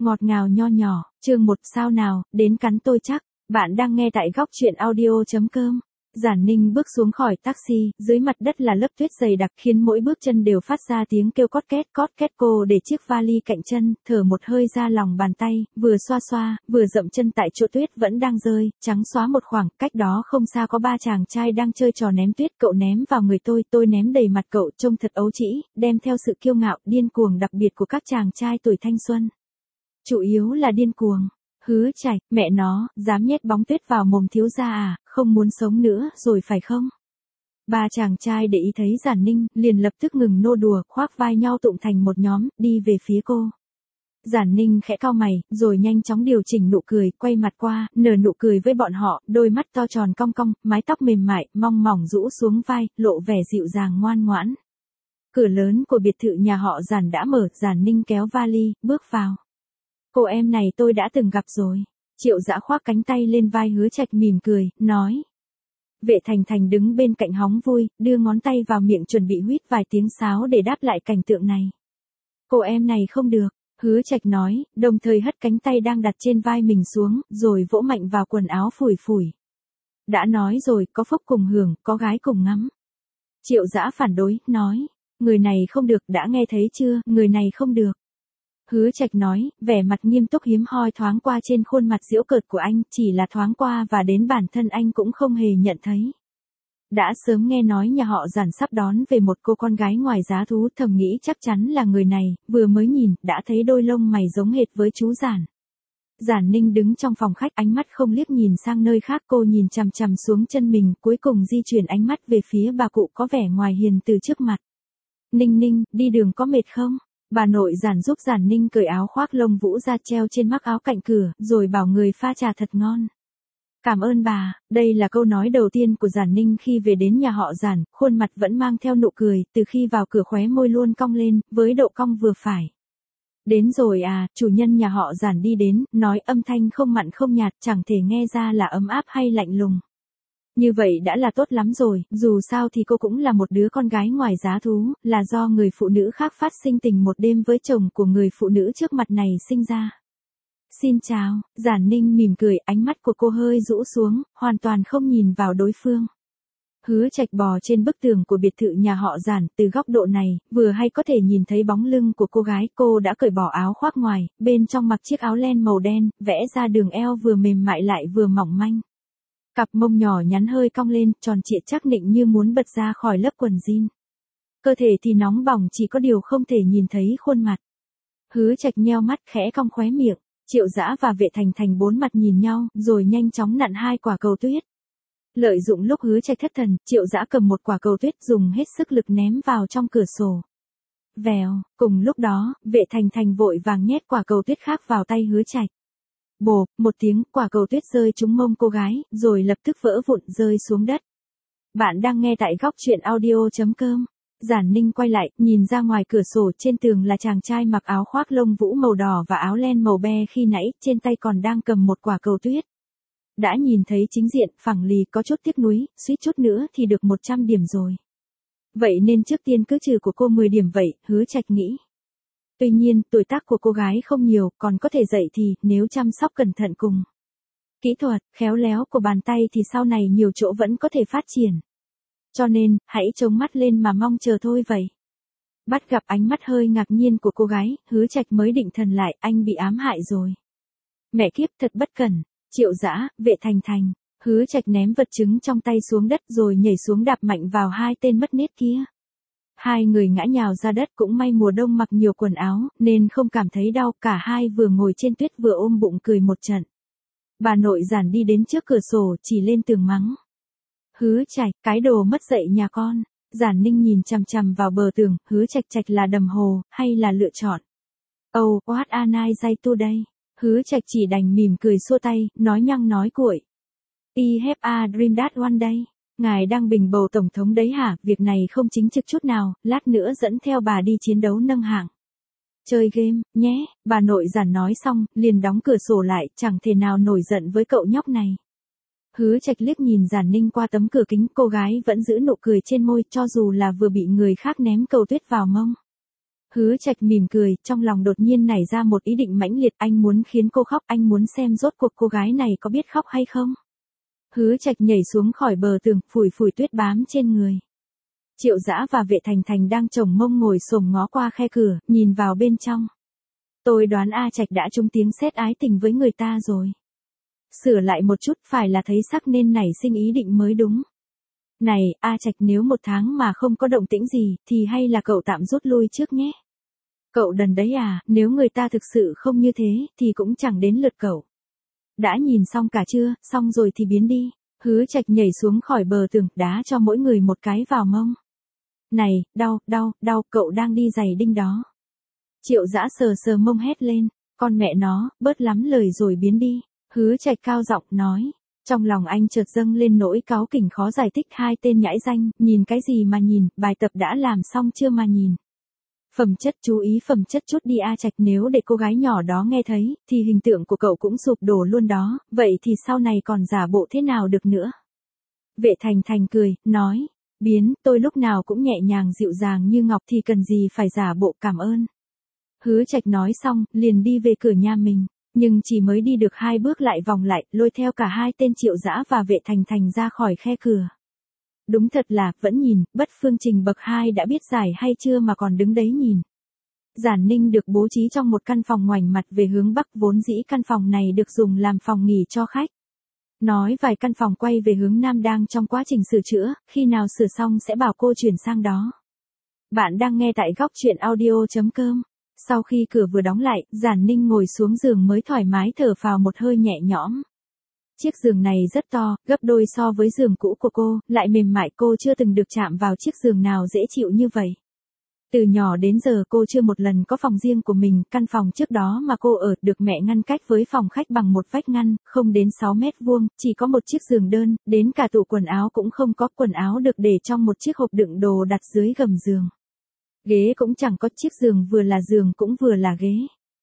Ngọt ngào nho nhỏ, chương 1 sao nào, đến cắn tôi chắc. Bạn đang nghe tại góc truyện audio.com. Giản Ninh bước xuống khỏi taxi, dưới mặt đất là lớp tuyết dày đặc khiến mỗi bước chân đều phát ra tiếng kêu cót két cô để chiếc vali cạnh chân, thở một hơi ra lòng bàn tay, vừa xoa xoa, vừa dậm chân tại chỗ tuyết vẫn đang rơi, trắng xóa một khoảng, cách đó không xa có ba chàng trai đang chơi trò ném tuyết, cậu ném vào người tôi ném đầy mặt cậu, trông thật ấu trĩ, đem theo sự kiêu ngạo, điên cuồng đặc biệt của các chàng trai tuổi thanh xuân. Chủ yếu là điên cuồng. Hứa Trạch, mẹ nó, dám nhét bóng tuyết vào mồm thiếu gia à, không muốn sống nữa rồi phải không? Ba chàng trai để ý thấy Giản Ninh, liền lập tức ngừng nô đùa, khoác vai nhau tụng thành một nhóm, đi về phía cô. Giản Ninh khẽ cau mày, rồi nhanh chóng điều chỉnh nụ cười, quay mặt qua, nở nụ cười với bọn họ, đôi mắt to tròn cong cong, mái tóc mềm mại, mong mỏng rũ xuống vai, lộ vẻ dịu dàng ngoan ngoãn. Cửa lớn của biệt thự nhà họ Giản đã mở, Giản Ninh kéo vali, bước vào. Cô em này tôi đã từng gặp rồi. Triệu Dã khoác cánh tay lên vai Hứa Trạch mỉm cười, nói. Vệ Thành Thành đứng bên cạnh hóng vui, đưa ngón tay vào miệng chuẩn bị huýt vài tiếng sáo để đáp lại cảnh tượng này. Cô em này không được, Hứa Trạch nói, đồng thời hất cánh tay đang đặt trên vai mình xuống, rồi vỗ mạnh vào quần áo phủi phủi. Đã nói rồi, có phúc cùng hưởng, có gái cùng ngắm. Triệu Dã phản đối, nói, người này không được, đã nghe thấy chưa, người này không được. Hứa Trạch nói, vẻ mặt nghiêm túc hiếm hoi thoáng qua trên khuôn mặt giễu cợt của anh, chỉ là thoáng qua và đến bản thân anh cũng không hề nhận thấy. Đã sớm nghe nói nhà họ Giản sắp đón về một cô con gái ngoài giá thú, thầm nghĩ chắc chắn là người này, vừa mới nhìn, đã thấy đôi lông mày giống hệt với chú Giản. Giản Ninh đứng trong phòng khách, ánh mắt không liếc nhìn sang nơi khác, cô nhìn chằm chằm xuống chân mình, cuối cùng di chuyển ánh mắt về phía bà cụ có vẻ ngoài hiền từ trước mặt. Ninh Ninh, đi đường có mệt không? Bà nội Giản giúp Giản Ninh cởi áo khoác lông vũ ra treo trên mắc áo cạnh cửa, rồi bảo người pha trà thật ngon. Cảm ơn bà, đây là câu nói đầu tiên của Giản Ninh khi về đến nhà họ Giản, khuôn mặt vẫn mang theo nụ cười, từ khi vào cửa khóe môi luôn cong lên, với độ cong vừa phải. Đến rồi à, chủ nhân nhà họ Giản đi đến, nói âm thanh không mặn không nhạt, chẳng thể nghe ra là ấm áp hay lạnh lùng. Như vậy đã là tốt lắm rồi, dù sao thì cô cũng là một đứa con gái ngoài giá thú, là do người phụ nữ khác phát sinh tình một đêm với chồng của người phụ nữ trước mặt này sinh ra. Xin chào, Giản Ninh mỉm cười, ánh mắt của cô hơi rũ xuống, hoàn toàn không nhìn vào đối phương. Hứa Trạch bò trên bức tường của biệt thự nhà họ Giản, từ góc độ này, vừa hay có thể nhìn thấy bóng lưng của cô gái, cô đã cởi bỏ áo khoác ngoài, bên trong mặc chiếc áo len màu đen, vẽ ra đường eo vừa mềm mại lại vừa mỏng manh. Cặp mông nhỏ nhắn hơi cong lên, tròn trịa chắc nịnh như muốn bật ra khỏi lớp quần jean. Cơ thể thì nóng bỏng, chỉ có điều không thể nhìn thấy khuôn mặt. Hứa Trạch nheo mắt khẽ cong khóe miệng, Triệu Dã và Vệ Thành Thành bốn mặt nhìn nhau, rồi nhanh chóng nặn hai quả cầu tuyết. Lợi dụng lúc Hứa Trạch thất thần, Triệu Dã cầm một quả cầu tuyết dùng hết sức lực ném vào trong cửa sổ. Vèo, cùng lúc đó, Vệ Thành Thành vội vàng nhét quả cầu tuyết khác vào tay Hứa Trạch. Bộp, một tiếng, quả cầu tuyết rơi trúng mông cô gái, rồi lập tức vỡ vụn rơi xuống đất. Bạn đang nghe tại góc truyện audio.com. Giản Ninh quay lại, nhìn ra ngoài cửa sổ, trên tường là chàng trai mặc áo khoác lông vũ màu đỏ và áo len màu be khi nãy, trên tay còn đang cầm một quả cầu tuyết. Đã nhìn thấy chính diện, phẳng lì có chút tiếc nuối, suýt chút nữa thì được 100 điểm rồi. Vậy nên trước tiên cứ trừ của cô 10 điểm vậy, Hứa Trạch nghĩ. Tuy nhiên, tuổi tác của cô gái không nhiều, còn có thể dạy thì, nếu chăm sóc cẩn thận cùng kỹ thuật, khéo léo của bàn tay thì sau này nhiều chỗ vẫn có thể phát triển. Cho nên, hãy trông mắt lên mà mong chờ thôi vậy. Bắt gặp ánh mắt hơi ngạc nhiên của cô gái, Hứa Trạch mới định thần lại, anh bị ám hại rồi. Mẹ kiếp thật bất cẩn, Triệu Dã, Vệ Thành Thành, Hứa Trạch ném vật chứng trong tay xuống đất rồi nhảy xuống đạp mạnh vào hai tên mất nết kia. Hai người ngã nhào ra đất, cũng may mùa đông mặc nhiều quần áo, nên không cảm thấy đau, cả hai vừa ngồi trên tuyết vừa ôm bụng cười một trận. Bà nội Giản đi đến trước cửa sổ, chỉ lên tường mắng. Hứa Trạch, cái đồ mất dạy nhà con. Giản Ninh nhìn chằm chằm vào bờ tường, Hứa Trạch là đầm hồ, hay là lựa chọn? Oh, what a nice day today. Hứa Trạch chỉ đành mỉm cười xua tay, nói nhăng nói cuội. I have a dream that one day. Ngài đang bình bầu tổng thống đấy hả, việc này không chính trực chút nào, lát nữa dẫn theo bà đi chiến đấu nâng hạng. Chơi game, nhé, bà nội Giản nói xong, liền đóng cửa sổ lại, chẳng thể nào nổi giận với cậu nhóc này. Hứa Trạch liếc nhìn Giản Ninh qua tấm cửa kính, cô gái vẫn giữ nụ cười trên môi, cho dù là vừa bị người khác ném cầu tuyết vào mông. Hứa Trạch mỉm cười, trong lòng đột nhiên nảy ra một ý định mãnh liệt, anh muốn khiến cô khóc, anh muốn xem rốt cuộc cô gái này có biết khóc hay không. Hứa Trạch nhảy xuống khỏi bờ tường, phủi phủi tuyết bám trên người. Triệu Dã và Vệ Thành Thành đang chồng mông ngồi xổm ngó qua khe cửa, nhìn vào bên trong. Tôi đoán A Trạch đã trúng tiếng sét ái tình với người ta rồi. Sửa lại một chút, phải là thấy sắc nên nảy sinh ý định mới đúng. Này, A Trạch, nếu 1 tháng mà không có động tĩnh gì, thì hay là cậu tạm rút lui trước nhé. Cậu đần đấy à, nếu người ta thực sự không như thế, thì cũng chẳng đến lượt cậu. Đã nhìn xong cả chưa, xong rồi thì biến đi. Hứa Trạch nhảy xuống khỏi bờ tường, đá cho mỗi người một cái vào mông. Này, đau, đau, đau, cậu đang đi giày đinh đó. Triệu Dã sờ sờ mông hét lên, con mẹ nó, bớt lắm lời rồi biến đi. Hứa Trạch cao giọng nói. Trong lòng anh chợt dâng lên nỗi cáu kỉnh khó giải thích, hai tên nhãi ranh, nhìn cái gì mà nhìn, bài tập đã làm xong chưa mà nhìn. Phẩm chất, chú ý phẩm chất chút đi A Trạch, nếu để cô gái nhỏ đó nghe thấy, thì hình tượng của cậu cũng sụp đổ luôn đó, vậy thì sau này còn giả bộ thế nào được nữa. Vệ Thành Thành cười, nói, biến, tôi lúc nào cũng nhẹ nhàng dịu dàng như ngọc thì cần gì phải giả bộ, cảm ơn. Hứa Trạch nói xong, liền đi về cửa nhà mình, nhưng chỉ mới đi được 2 bước lại vòng lại, lôi theo cả hai tên Triệu Dã và Vệ Thành Thành ra khỏi khe cửa. Đúng thật là, vẫn nhìn, bất phương trình bậc 2 đã biết giải hay chưa mà còn đứng đấy nhìn. Giản Ninh được bố trí trong một căn phòng ngoảnh mặt về hướng bắc, vốn dĩ căn phòng này được dùng làm phòng nghỉ cho khách. Nói vài căn phòng quay về hướng nam đang trong quá trình sửa chữa, khi nào sửa xong sẽ bảo cô chuyển sang đó. Bạn đang nghe tại góc truyện audio.com. Sau khi cửa vừa đóng lại, Giản Ninh ngồi xuống giường mới thoải mái thở phào một hơi nhẹ nhõm. Chiếc giường này rất to, gấp đôi so với giường cũ của cô, lại mềm mại, cô chưa từng được chạm vào chiếc giường nào dễ chịu như vậy. Từ nhỏ đến giờ cô chưa một lần có phòng riêng của mình, căn phòng trước đó mà cô ở được mẹ ngăn cách với phòng khách bằng một vách ngăn, không đến 6 mét vuông, chỉ có một chiếc giường đơn, đến cả tủ quần áo cũng không có, quần áo được để trong một chiếc hộp đựng đồ đặt dưới gầm giường. Ghế cũng chẳng có, chiếc giường vừa là giường cũng vừa là ghế.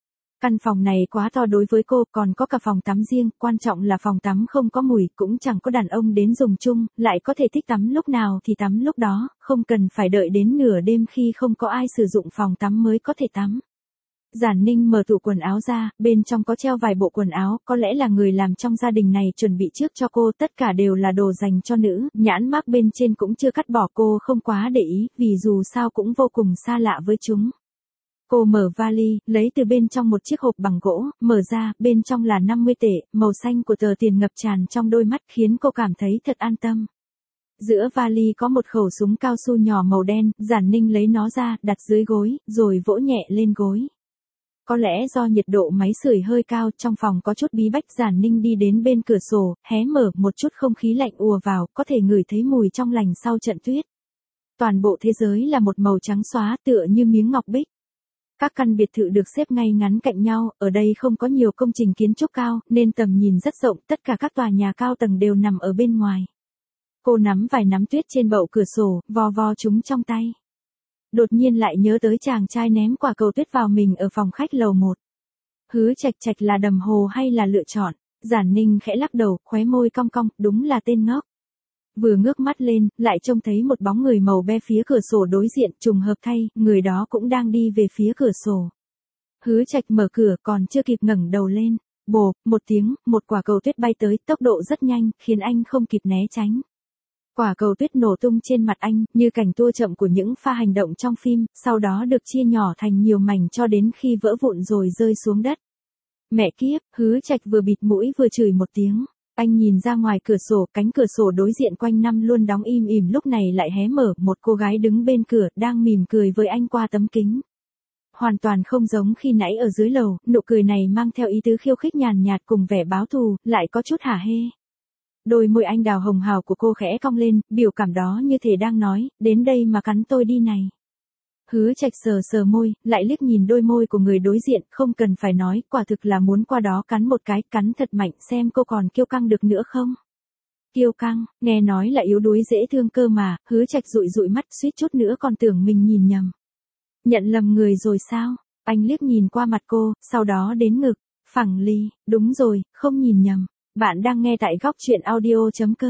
Căn phòng này quá to đối với cô, còn có cả phòng tắm riêng, quan trọng là phòng tắm không có mùi, cũng chẳng có đàn ông đến dùng chung, lại có thể thích tắm lúc nào thì tắm lúc đó, không cần phải đợi đến nửa đêm khi không có ai sử dụng phòng tắm mới có thể tắm. Giản Ninh mở tủ quần áo ra, bên trong có treo vài bộ quần áo, có lẽ là người làm trong gia đình này chuẩn bị trước cho cô, tất cả đều là đồ dành cho nữ, nhãn mác bên trên cũng chưa cắt bỏ, cô không quá để ý, vì dù sao cũng vô cùng xa lạ với chúng. Cô mở vali, lấy từ bên trong một chiếc hộp bằng gỗ, mở ra, bên trong là 50 tệ, màu xanh của tờ tiền ngập tràn trong đôi mắt khiến cô cảm thấy thật an tâm. Giữa vali có một khẩu súng cao su nhỏ màu đen, Giản Ninh lấy nó ra, đặt dưới gối, rồi vỗ nhẹ lên gối. Có lẽ do nhiệt độ máy sưởi hơi cao, trong phòng có chút bí bách, Giản Ninh đi đến bên cửa sổ, hé mở, một chút không khí lạnh ùa vào, có thể ngửi thấy mùi trong lành sau trận tuyết. Toàn bộ thế giới là một màu trắng xóa, tựa như miếng ngọc bích. Các căn biệt thự được xếp ngay ngắn cạnh nhau, ở đây không có nhiều công trình kiến trúc cao, nên tầm nhìn rất rộng, tất cả các tòa nhà cao tầng đều nằm ở bên ngoài. Cô nắm vài nắm tuyết trên bậu cửa sổ, vo vo chúng trong tay. Đột nhiên lại nhớ tới chàng trai ném quả cầu tuyết vào mình ở phòng khách lầu 1. Hứa Trạch Trạch là đầm hồ hay là lựa chọn? Giản Ninh khẽ lắc đầu, khóe môi cong cong, đúng là tên ngốc. Vừa ngước mắt lên, lại trông thấy một bóng người màu be phía cửa sổ đối diện, trùng hợp thay, người đó cũng đang đi về phía cửa sổ. Hứa Trạch mở cửa, còn chưa kịp ngẩng đầu lên, bộp, một tiếng, một quả cầu tuyết bay tới, tốc độ rất nhanh, khiến anh không kịp né tránh. Quả cầu tuyết nổ tung trên mặt anh, như cảnh tua chậm của những pha hành động trong phim, sau đó được chia nhỏ thành nhiều mảnh cho đến khi vỡ vụn rồi rơi xuống đất. Mẹ kiếp, Hứa Trạch vừa bịt mũi vừa chửi một tiếng. Anh nhìn ra ngoài cửa sổ, cánh cửa sổ đối diện quanh năm luôn đóng im ỉm lúc này lại hé mở, một cô gái đứng bên cửa, đang mỉm cười với anh qua tấm kính. Hoàn toàn không giống khi nãy ở dưới lầu, nụ cười này mang theo ý tứ khiêu khích nhàn nhạt cùng vẻ báo thù, lại có chút hả hê. Đôi môi anh đào hồng hào của cô khẽ cong lên, biểu cảm đó như thể đang nói, đến đây mà cắn tôi đi này. Hứa Trạch sờ sờ môi, lại liếc nhìn đôi môi của người đối diện, không cần phải nói, quả thực là muốn qua đó cắn một cái, cắn thật mạnh xem cô còn kiêu căng được nữa không. Kiêu căng, nghe nói là yếu đuối dễ thương cơ mà, Hứa Trạch dụi dụi mắt suýt chút nữa còn tưởng mình nhìn nhầm. Nhận lầm người rồi sao? Anh liếc nhìn qua mặt cô, sau đó đến ngực, phẳng lì, đúng rồi, không nhìn nhầm. Bạn đang nghe tại góc truyện audio.com.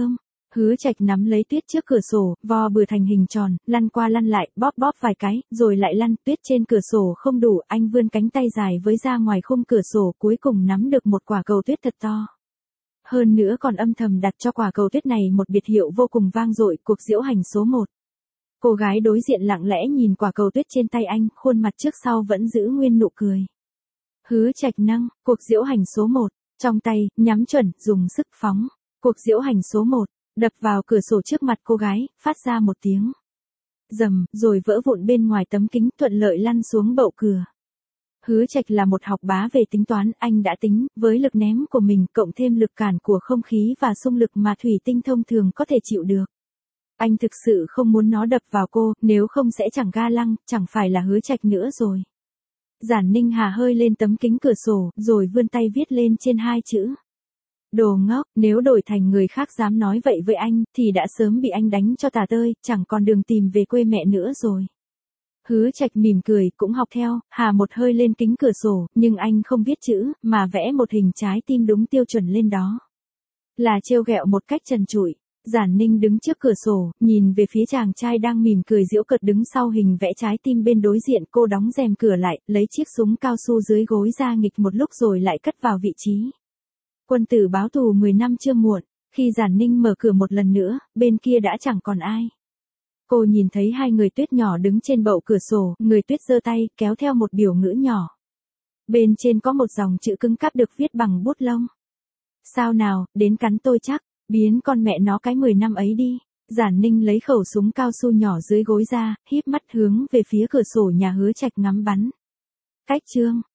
Hứa Trạch nắm lấy tuyết trước cửa sổ, vo bừa thành hình tròn, lăn qua lăn lại, bóp bóp vài cái, rồi lại lăn, tuyết trên cửa sổ không đủ, anh vươn cánh tay dài với ra ngoài khung cửa sổ, cuối cùng nắm được một quả cầu tuyết thật to. Hơn nữa còn âm thầm đặt cho quả cầu tuyết này một biệt hiệu vô cùng vang dội, cuộc diễu hành số 1. Cô gái đối diện lặng lẽ nhìn quả cầu tuyết trên tay anh, khuôn mặt trước sau vẫn giữ nguyên nụ cười. Hứa Trạch nâng, cuộc diễu hành số 1, trong tay, nhắm chuẩn, dùng sức phóng. Cuộc diễu hành số 1, đập vào cửa sổ trước mặt cô gái, phát ra một tiếng rầm, rồi vỡ vụn bên ngoài tấm kính, thuận lợi lăn xuống bậu cửa. Hứa Trạch là một học bá về tính toán, anh đã tính, với lực ném của mình cộng thêm lực cản của không khí và xung lực mà thủy tinh thông thường có thể chịu được. Anh thực sự không muốn nó đập vào cô, nếu không sẽ chẳng ga lăng, chẳng phải là Hứa Trạch nữa rồi. Giản Ninh Hà hơi lên tấm kính cửa sổ, rồi vươn tay viết lên trên 2 chữ. Đồ ngốc, nếu đổi thành người khác dám nói vậy với anh, thì đã sớm bị anh đánh cho tả tơi, chẳng còn đường tìm về quê mẹ nữa rồi. Hứa Trạch mỉm cười, cũng học theo, hà một hơi lên kính cửa sổ, nhưng anh không viết chữ, mà vẽ một hình trái tim đúng tiêu chuẩn lên đó. Là trêu ghẹo một cách trần trụi. Giản Ninh đứng trước cửa sổ, nhìn về phía chàng trai đang mỉm cười giễu cợt đứng sau hình vẽ trái tim bên đối diện, cô đóng rèm cửa lại, lấy chiếc súng cao su dưới gối ra nghịch một lúc rồi lại cất vào vị trí. Quân tử báo thù 10 năm chưa muộn, khi Giản Ninh mở cửa một lần nữa, bên kia đã chẳng còn ai. Cô nhìn thấy 2 người tuyết nhỏ đứng trên bậu cửa sổ, người tuyết giơ tay, kéo theo một biểu ngữ nhỏ. Bên trên có một dòng chữ cứng cáp được viết bằng bút lông. Sao nào, đến cắn tôi chắc, biến con mẹ nó cái 10 năm ấy đi. Giản Ninh lấy khẩu súng cao su nhỏ dưới gối ra, híp mắt hướng về phía cửa sổ nhà Hứa Trạch ngắm bắn. Cách chương.